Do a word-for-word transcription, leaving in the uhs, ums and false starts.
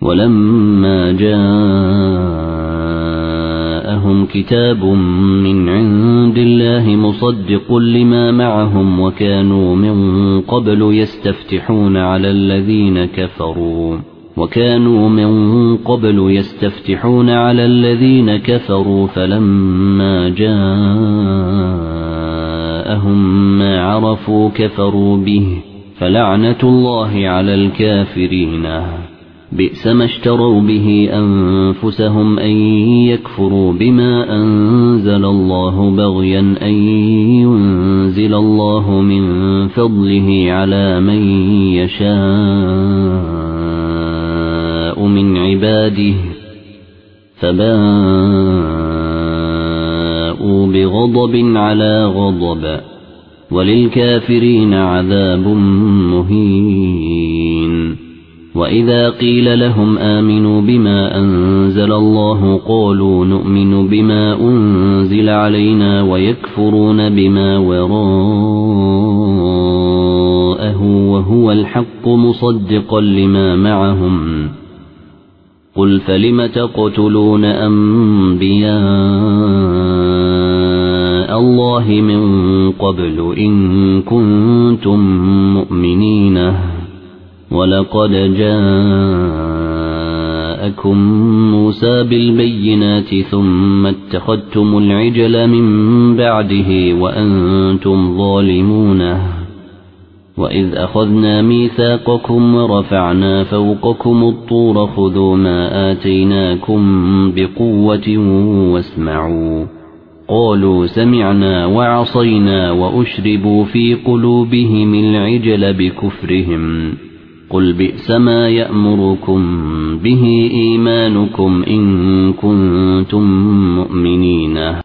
ولما جاءهم كتاب من عند الله مصدق لما معهم وكانوا من قبل يستفتحون على الذين كفروا وكانوا من قبل يستفتحون على الذين كفروا فلما جاءهم ما عرفوا كفروا به فلعنة الله على الكافرين بئس ما اشتروا به أنفسهم أن يكفروا بما أنزل الله بغيا أن ينزل الله من فضله على من يشاء من عباده فباءوا بغضب على غضب وللكافرين عذاب مهين. وإذا قيل لهم آمنوا بما أنزل الله قالوا نؤمن بما أنزل علينا ويكفرون بما وراءه وهو الحق مصدقا لما معهم قل فلم تقتلون أنبياء الله من قبل إن كنتم مؤمنين ولقد جاءكم موسى بالبينات ثم اتخذتم العجل من بعده وأنتم ظالمون وإذ أخذنا ميثاقكم ورفعنا فوقكم الطور خذوا ما آتيناكم بقوة واسمعوا قالوا سمعنا وعصينا وأشربوا في قلوبهم العجل بكفرهم قل بئس ما يأمركم به إيمانكم إن كنتم مؤمنين.